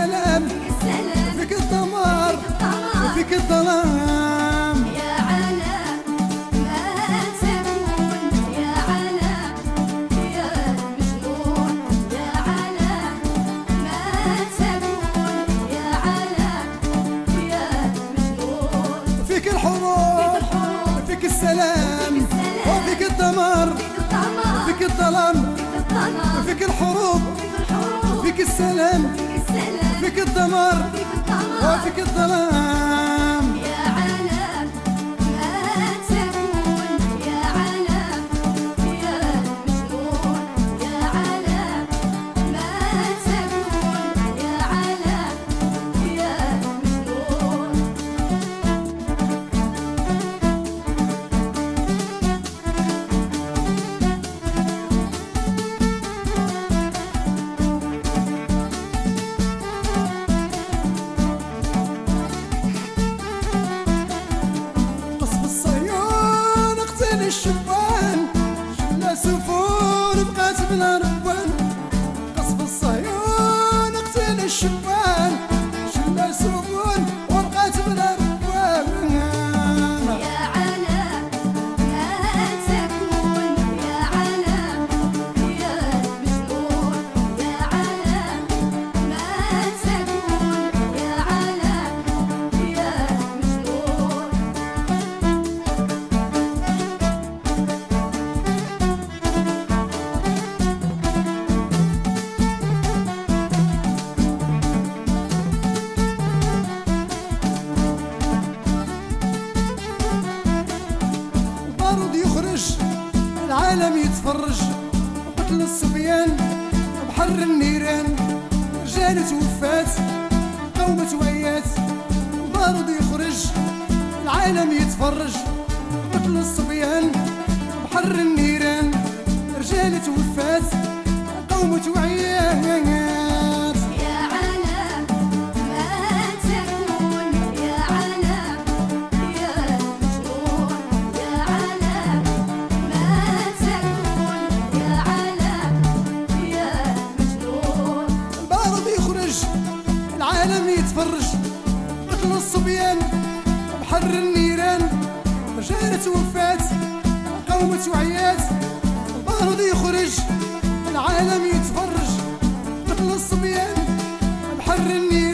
السلام فيك الدمار وفيك الظلام. يا علا ما تكون يا علا يا مجنون، يا علا ما تكون يا علا يا مجنون. فيك الحروب فيك السلام وفيك الدمار فيك الظلام. فيك الحروب فيك السلام فيك الدمار وفيك الظلام. يا علا ما تكون يا علا يا مجنون، يا علا ما تكون يا علا يا مجنون. الشبان شلا سفون بقات بلا ربان. قصف الصهيون اقتل الشبان شلا سفون وبقات بلا ربان. يا علا ما تكون يا علا يا مجنون، يا علا ما تكون يا علا يا مجنون. العالم يتفرج وقتل الصبيان وبحر النيران. رجال توفات قومة وعيات بارود يخرج. العالم يتفرج وقتل الصبيان وبحر النيران. رجال توفات قومة وعيات. يا علا ما تكون يا علا يا مجنون، يا علا ما تكون يا علا يا مجنون. البارود يخرج العالم يتفرج قتل الصبيان بحر النيران. رجال توفات قومة وعيات. البارود يخرج العالم يتفرج قتل الصبيان بحر النيران.